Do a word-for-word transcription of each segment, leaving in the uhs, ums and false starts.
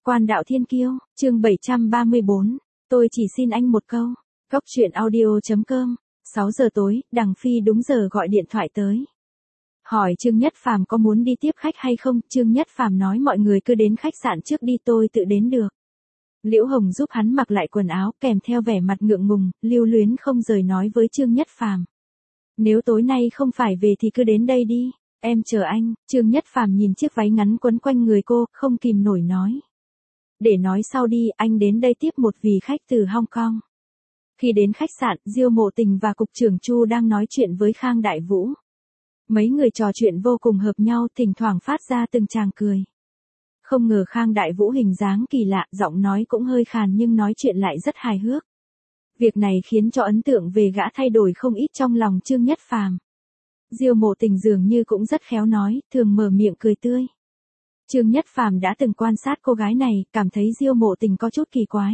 Quan đạo thiên kiêu, chương bảy trăm ba mươi bốn, tôi chỉ xin anh một câu. Góc truyện audio.com, sáu giờ tối, Đằng Phi đúng giờ gọi điện thoại tới. Hỏi Trương Nhất Phàm có muốn đi tiếp khách hay không, Trương Nhất Phàm nói mọi người cứ đến khách sạn trước đi, tôi tự đến được. Liễu Hồng giúp hắn mặc lại quần áo, kèm theo vẻ mặt ngượng ngùng, lưu luyến không rời nói với Trương Nhất Phàm. Nếu tối nay không phải về thì cứ đến đây đi, em chờ anh. Trương Nhất Phàm nhìn chiếc váy ngắn quấn quanh người cô, không kìm nổi nói. Để nói sau đi, anh đến đây tiếp một vị khách từ Hong Kong. Khi đến khách sạn, Diêu Mộ Tình và Cục trưởng Chu đang nói chuyện với Khang Đại Vũ. Mấy người trò chuyện vô cùng hợp nhau, thỉnh thoảng phát ra từng tràng cười. Không ngờ Khang Đại Vũ hình dáng kỳ lạ, giọng nói cũng hơi khàn nhưng nói chuyện lại rất hài hước. Việc này khiến cho ấn tượng về gã thay đổi không ít trong lòng Trương Nhất Phàm. Diêu Mộ Tình dường như cũng rất khéo nói, thường mở miệng cười tươi. Trương Nhất Phàm đã từng quan sát cô gái này, cảm thấy Diêu Mộ Tình có chút kỳ quái.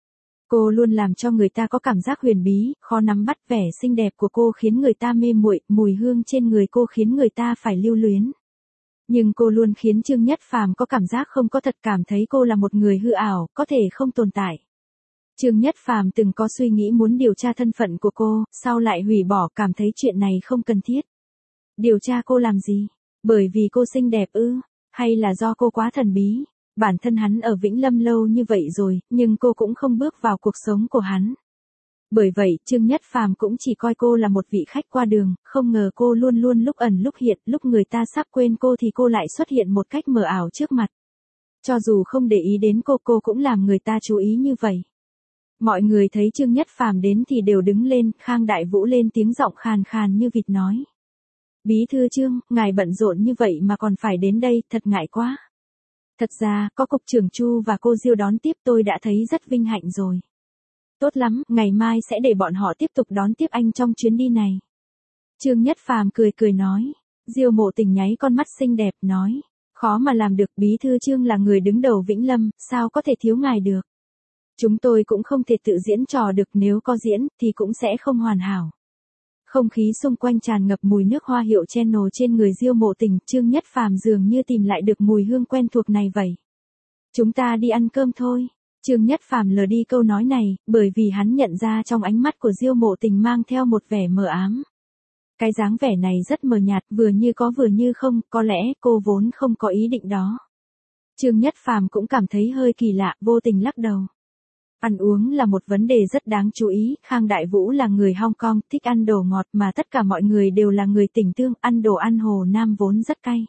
Cô luôn làm cho người ta có cảm giác huyền bí, khó nắm bắt, vẻ xinh đẹp của cô khiến người ta mê muội, mùi hương trên người cô khiến người ta phải lưu luyến. Nhưng cô luôn khiến Trương Nhất Phàm có cảm giác không có thật, cảm thấy cô là một người hư ảo, có thể không tồn tại. Trương Nhất Phàm từng có suy nghĩ muốn điều tra thân phận của cô, sau lại hủy bỏ, cảm thấy chuyện này không cần thiết. Điều tra cô làm gì? Bởi vì cô xinh đẹp ư? Hay là do cô quá thần bí? Bản thân hắn ở Vĩnh Lâm lâu như vậy rồi, nhưng cô cũng không bước vào cuộc sống của hắn. Bởi vậy, Trương Nhất Phàm cũng chỉ coi cô là một vị khách qua đường, không ngờ cô luôn luôn lúc ẩn lúc hiện, lúc người ta sắp quên cô thì cô lại xuất hiện một cách mờ ảo trước mặt. Cho dù không để ý đến cô, cô cũng làm người ta chú ý như vậy. Mọi người thấy Trương Nhất Phàm đến thì đều đứng lên, Khang Đại Vũ lên tiếng giọng khàn khàn như vịt nói. Bí thư Trương, ngài bận rộn như vậy mà còn phải đến đây, thật ngại quá. Thật ra, có Cục trưởng Chu và cô Diêu đón tiếp tôi đã thấy rất vinh hạnh rồi. Tốt lắm, ngày mai sẽ để bọn họ tiếp tục đón tiếp anh trong chuyến đi này. Trương Nhất Phàm cười cười nói. Diêu Mộ Tình nháy con mắt xinh đẹp, nói. Khó mà làm được, bí thư Trương là người đứng đầu Vĩnh Lâm, sao có thể thiếu ngài được. Chúng tôi cũng không thể tự diễn trò được, nếu có diễn, thì cũng sẽ không hoàn hảo. Không khí xung quanh tràn ngập mùi nước hoa hiệu Channel trên người Diêu Mộ Tình, Trương Nhất Phàm dường như tìm lại được mùi hương quen thuộc này vậy. Chúng ta đi ăn cơm thôi. Trương Nhất Phàm lờ đi câu nói này, bởi vì hắn nhận ra trong ánh mắt của Diêu Mộ Tình mang theo một vẻ mờ ám. Cái dáng vẻ này rất mờ nhạt, vừa như có vừa như không, có lẽ cô vốn không có ý định đó. Trương Nhất Phàm cũng cảm thấy hơi kỳ lạ, vô tình lắc đầu. Ăn uống là một vấn đề rất đáng chú ý, Khang Đại Vũ là người Hong Kong, thích ăn đồ ngọt mà tất cả mọi người đều là người tỉnh Tương, ăn đồ ăn Hồ Nam vốn rất cay.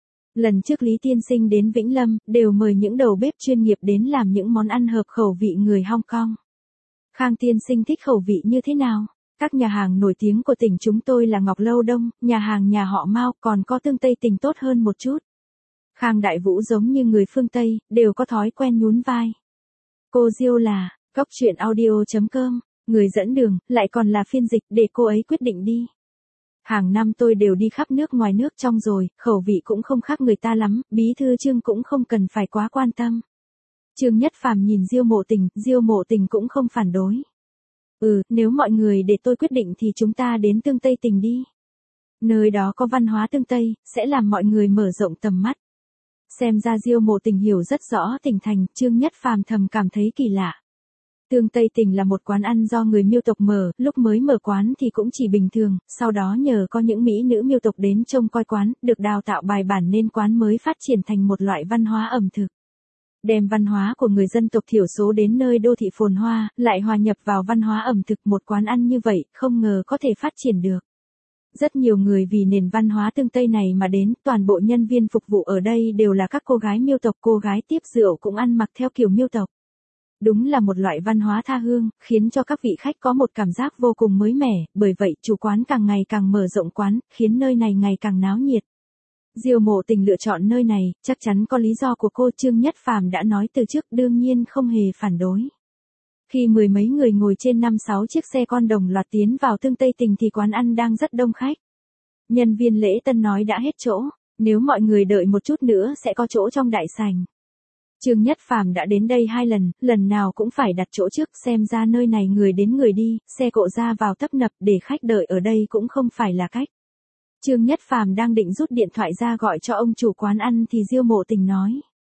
Lần trước Lý Tiên Sinh đến Vĩnh Lâm, đều mời những đầu bếp chuyên nghiệp đến làm những món ăn hợp khẩu vị người Hong Kong. Khang Tiên Sinh thích khẩu vị như thế nào? Các nhà hàng nổi tiếng của tỉnh chúng tôi là Ngọc Lâu Đông, nhà hàng nhà họ Mao, còn có Tương Tây Tỉnh tốt hơn một chút. Khang Đại Vũ giống như người phương Tây, đều có thói quen nhún vai. Cô Diêu là, góc truyện audio.com, người dẫn đường, lại còn là phiên dịch, để cô ấy quyết định đi. Hàng năm tôi đều đi khắp nước ngoài nước trong rồi, khẩu vị cũng không khác người ta lắm, bí thư Trương cũng không cần phải quá quan tâm. Trương Nhất Phàm nhìn Diêu Mộ Tình, Diêu Mộ Tình cũng không phản đối. Ừ, nếu mọi người để tôi quyết định thì chúng ta đến Tương Tây Tỉnh đi. Nơi đó có văn hóa Tương Tây, sẽ làm mọi người mở rộng tầm mắt. Xem ra Diêu Mộ Tình hiểu rất rõ tỉnh thành, Trương Nhất Phàm thầm cảm thấy kỳ lạ. Tương Tây Tỉnh là một quán ăn do người Miêu tộc mở, lúc mới mở quán thì cũng chỉ bình thường, sau đó nhờ có những mỹ nữ Miêu tộc đến trông coi quán, được đào tạo bài bản nên quán mới phát triển thành một loại văn hóa ẩm thực. Đem văn hóa của người dân tộc thiểu số đến nơi đô thị phồn hoa, lại hòa nhập vào văn hóa ẩm thực, một quán ăn như vậy, không ngờ có thể phát triển được. Rất nhiều người vì nền văn hóa Tương Tây này mà đến, toàn bộ nhân viên phục vụ ở đây đều là các cô gái Miêu tộc, cô gái tiếp rượu cũng ăn mặc theo kiểu Miêu tộc. Đúng là một loại văn hóa tha hương, khiến cho các vị khách có một cảm giác vô cùng mới mẻ, bởi vậy chủ quán càng ngày càng mở rộng quán, khiến nơi này ngày càng náo nhiệt. Diêu Mộ Tình lựa chọn nơi này, chắc chắn có lý do của cô, Trương Nhất Phàm đã nói từ trước, đương nhiên không hề phản đối. Khi mười mấy người ngồi trên năm sáu chiếc xe con đồng loạt tiến vào Tương Tây Tỉnh thì quán ăn đang rất đông khách. Nhân viên lễ tân nói đã hết chỗ, nếu mọi người đợi một chút nữa sẽ có chỗ trong đại sảnh. Trương Nhất Phàm đã đến đây hai lần, lần nào cũng phải đặt chỗ trước, xem ra nơi này người đến người đi, xe cộ ra vào tấp nập, để khách đợi ở đây cũng không phải là cách. Trương Nhất Phàm đang định rút điện thoại ra gọi cho ông chủ quán ăn thì Diêu Mộ Tình nói.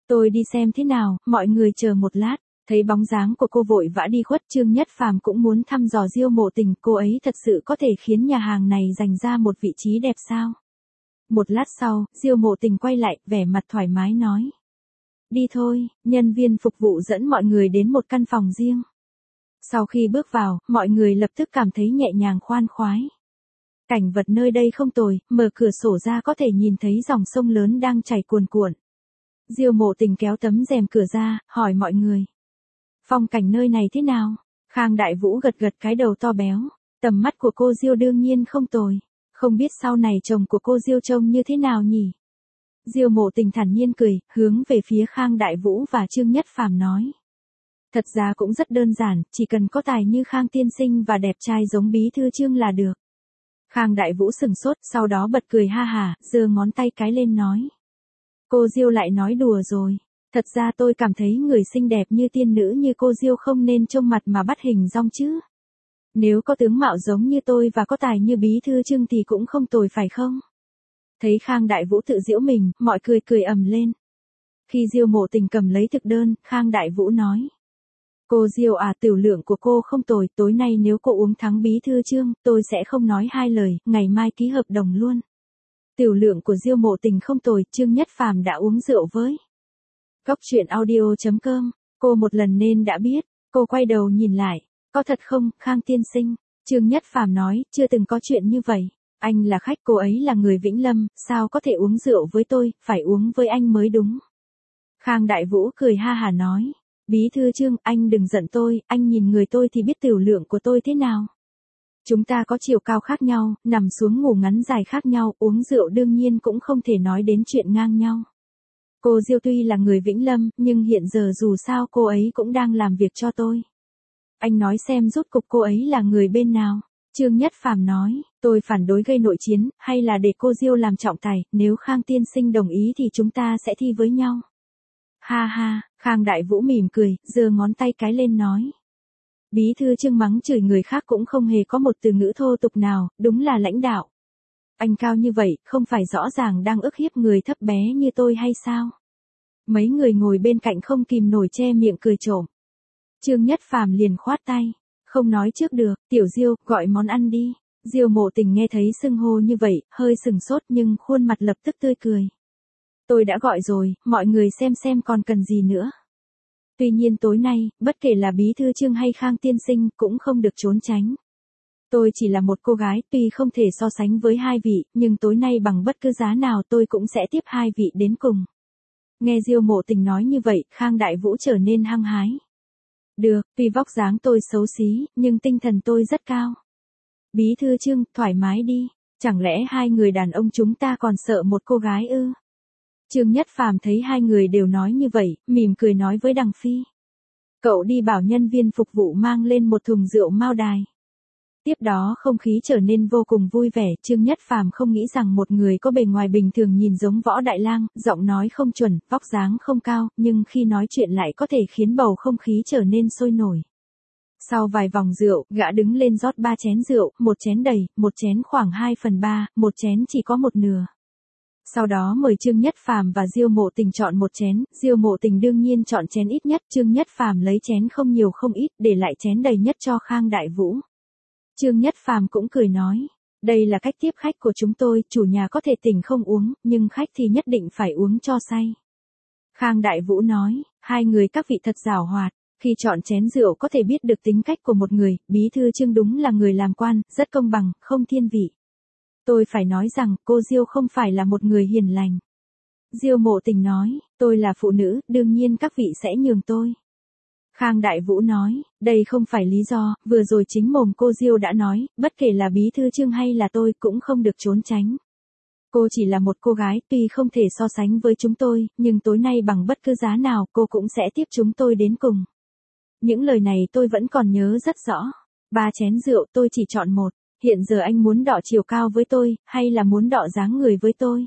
Tôi đi xem thế nào, mọi người chờ một lát. Thấy bóng dáng của cô vội vã đi khuất, Trương Nhất Phàm cũng muốn thăm dò Diêu Mộ Tình, cô ấy thật sự có thể khiến nhà hàng này giành ra một vị trí đẹp sao? Một lát sau, Diêu Mộ Tình quay lại, vẻ mặt thoải mái nói. Đi thôi, nhân viên phục vụ dẫn mọi người đến một căn phòng riêng. Sau khi bước vào, mọi người lập tức cảm thấy nhẹ nhàng khoan khoái. Cảnh vật nơi đây không tồi, mở cửa sổ ra có thể nhìn thấy dòng sông lớn đang chảy cuồn cuộn. Diêu Mộ Tình kéo tấm rèm cửa ra, hỏi mọi người. Phong cảnh nơi này thế nào? Khang Đại Vũ gật gật cái đầu to béo. Tầm mắt của cô Diêu đương nhiên không tồi. Không biết sau này chồng của cô Diêu trông như thế nào nhỉ? Diêu Mộ Tình thản nhiên cười, hướng về phía Khang Đại Vũ và Trương Nhất Phàm nói. Thật ra cũng rất đơn giản, chỉ cần có tài như Khang tiên sinh và đẹp trai giống bí thư Trương là được. Khang Đại Vũ sừng sốt, sau đó bật cười ha hả, giơ ngón tay cái lên nói. Cô Diêu lại nói đùa rồi. Thật ra tôi cảm thấy người xinh đẹp như tiên nữ như cô Diêu không nên trông mặt mà bắt hình dong chứ. Nếu có tướng mạo giống như tôi và có tài như bí thư Trương thì cũng không tồi phải không? Thấy Khang Đại Vũ tự giễu mình, mọi cười cười ầm lên. Khi Diêu Mộ Tình cầm lấy thực đơn, Khang Đại Vũ nói. Cô Diêu à, tiểu lượng của cô không tồi, tối nay nếu cô uống thắng bí thư Trương, tôi sẽ không nói hai lời, ngày mai ký hợp đồng luôn. Tiểu lượng của Diêu Mộ Tình không tồi, Trương Nhất Phàm đã uống rượu với. Góc truyện audio chấm com, cô một lần nên đã biết, cô quay đầu nhìn lại, có thật không, Khang tiên sinh? Trương Nhất Phàm nói, chưa từng có chuyện như vậy, anh là khách, cô ấy là người Vĩnh Lâm, sao có thể uống rượu với tôi, phải uống với anh mới đúng. Khang Đại Vũ cười ha hả nói, bí thư Trương, anh đừng giận tôi, anh nhìn người tôi thì biết tiểu lượng của tôi thế nào. Chúng ta có chiều cao khác nhau, nằm xuống ngủ ngắn dài khác nhau, uống rượu đương nhiên cũng không thể nói đến chuyện ngang nhau. Cô Diêu tuy là người Vĩnh Lâm, nhưng hiện giờ dù sao cô ấy cũng đang làm việc cho tôi. Anh nói xem rốt cục cô ấy là người bên nào? Trương Nhất Phàm nói, tôi phản đối gây nội chiến, hay là để cô Diêu làm trọng tài, nếu Khang tiên sinh đồng ý thì chúng ta sẽ thi với nhau. Ha ha, Khang Đại Vũ mỉm cười, giơ ngón tay cái lên nói. Bí thư Trương mắng chửi người khác cũng không hề có một từ ngữ thô tục nào, đúng là lãnh đạo. Anh cao như vậy, không phải rõ ràng đang ức hiếp người thấp bé như tôi hay sao? Mấy người ngồi bên cạnh không kìm nổi che miệng cười trộm. Trương Nhất Phàm liền khoát tay, không nói trước được, tiểu Diêu, gọi món ăn đi. Diêu Mộ Tình nghe thấy xưng hô như vậy, hơi sừng sốt nhưng khuôn mặt lập tức tươi cười. Tôi đã gọi rồi, mọi người xem xem còn cần gì nữa. Tuy nhiên tối nay, bất kể là bí thư Trương hay Khang tiên sinh cũng không được trốn tránh. Tôi chỉ là một cô gái, tuy không thể so sánh với hai vị, nhưng tối nay bằng bất cứ giá nào tôi cũng sẽ tiếp hai vị đến cùng. Nghe Diêu Mộ Tình nói như vậy, Khang Đại Vũ trở nên hăng hái. Được, tuy vóc dáng tôi xấu xí, nhưng tinh thần tôi rất cao. Bí thư Trương, thoải mái đi, chẳng lẽ hai người đàn ông chúng ta còn sợ một cô gái ư? Trương Nhất Phàm thấy hai người đều nói như vậy, mỉm cười nói với Đằng Phi. Cậu đi bảo nhân viên phục vụ mang lên một thùng rượu Mao Đài. Tiếp đó không khí trở nên vô cùng vui vẻ, Trương Nhất Phàm không nghĩ rằng một người có bề ngoài bình thường nhìn giống Võ Đại Lang, giọng nói không chuẩn, vóc dáng không cao, nhưng khi nói chuyện lại có thể khiến bầu không khí trở nên sôi nổi. Sau vài vòng rượu, gã đứng lên rót ba chén rượu, một chén đầy, một chén khoảng hai phần ba, một chén chỉ có một nửa. Sau đó mời Trương Nhất Phàm và Diêu Mộ Tình chọn một chén, Diêu Mộ Tình đương nhiên chọn chén ít nhất, Trương Nhất Phàm lấy chén không nhiều không ít, để lại chén đầy nhất cho Khang Đại Vũ. Trương Nhất Phàm cũng cười nói, đây là cách tiếp khách của chúng tôi, chủ nhà có thể tỉnh không uống, nhưng khách thì nhất định phải uống cho say. Khang Đại Vũ nói, hai người các vị thật giàu hoạt, khi chọn chén rượu có thể biết được tính cách của một người, bí thư Trương đúng là người làm quan, rất công bằng, không thiên vị. Tôi phải nói rằng, cô Diêu không phải là một người hiền lành. Diêu Mộ Tình nói, tôi là phụ nữ, đương nhiên các vị sẽ nhường tôi. Khang Đại Vũ nói, đây không phải lý do, vừa rồi chính mồm cô Diêu đã nói, bất kể là bí thư Trương hay là tôi cũng không được trốn tránh. Cô chỉ là một cô gái, tuy không thể so sánh với chúng tôi, nhưng tối nay bằng bất cứ giá nào cô cũng sẽ tiếp chúng tôi đến cùng. Những lời này tôi vẫn còn nhớ rất rõ. Ba chén rượu tôi chỉ chọn một, hiện giờ anh muốn đọ chiều cao với tôi, hay là muốn đọ dáng người với tôi?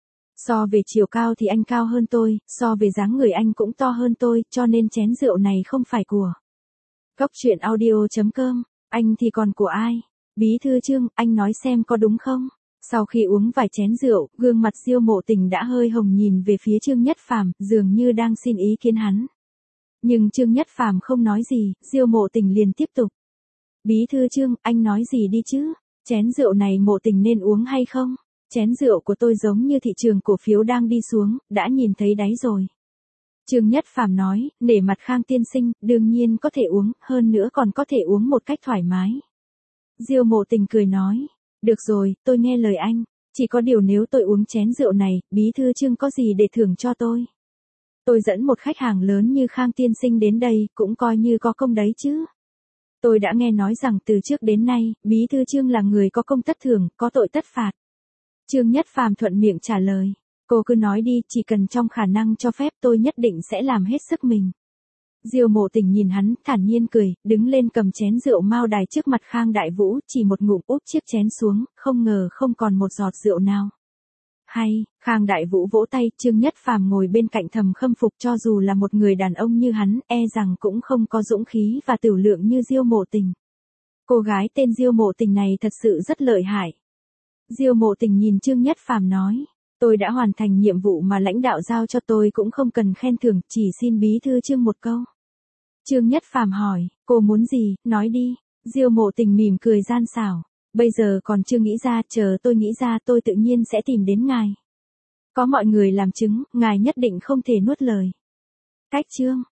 So về chiều cao thì anh cao hơn tôi, so về dáng người anh cũng to hơn tôi, cho nên chén rượu này không phải của. Góc truyện audio chấm com, anh thì còn của ai? Bí thư Trương, anh nói xem có đúng không? Sau khi uống vài chén rượu, gương mặt Diêu Mộ Tình đã hơi hồng nhìn về phía Trương Nhất Phàm, dường như đang xin ý kiến hắn. Nhưng Trương Nhất Phàm không nói gì, Diêu Mộ Tình liền tiếp tục. Bí thư Trương, anh nói gì đi chứ? Chén rượu này Mộ Tình nên uống hay không? Chén rượu của tôi giống như thị trường cổ phiếu đang đi xuống, đã nhìn thấy đáy rồi. Trương Nhất Phàm nói, nể mặt Khang tiên sinh, đương nhiên có thể uống, hơn nữa còn có thể uống một cách thoải mái. Diêu Mộ Tình cười nói, được rồi, tôi nghe lời anh, chỉ có điều nếu tôi uống chén rượu này, bí thư Trương có gì để thưởng cho tôi? Tôi dẫn một khách hàng lớn như Khang tiên sinh đến đây, cũng coi như có công đấy chứ. Tôi đã nghe nói rằng từ trước đến nay, bí thư Trương là người có công tất thưởng, có tội tất phạt. Trương Nhất Phàm thuận miệng trả lời, cô cứ nói đi, chỉ cần trong khả năng cho phép tôi nhất định sẽ làm hết sức mình. Diêu Mộ Tình nhìn hắn, thản nhiên cười, đứng lên cầm chén rượu mao đài trước mặt Khang Đại Vũ, chỉ một ngụm úp chiếc chén xuống, không ngờ không còn một giọt rượu nào. Hay, Khang Đại Vũ vỗ tay, Trương Nhất Phàm ngồi bên cạnh thầm khâm phục, cho dù là một người đàn ông như hắn, e rằng cũng không có dũng khí và tửu lượng như Diêu Mộ Tình. Cô gái tên Diêu Mộ Tình này thật sự rất lợi hại. Diêu Mộ Tình nhìn Trương Nhất Phàm nói, tôi đã hoàn thành nhiệm vụ mà lãnh đạo giao cho tôi, cũng không cần khen thưởng, chỉ xin bí thư Trương một câu. Trương Nhất Phàm hỏi, cô muốn gì, nói đi. Diêu Mộ Tình mỉm cười gian xảo, bây giờ còn chưa nghĩ ra, chờ tôi nghĩ ra tôi tự nhiên sẽ tìm đến ngài. Có mọi người làm chứng, ngài nhất định không thể nuốt lời. Cách Trương.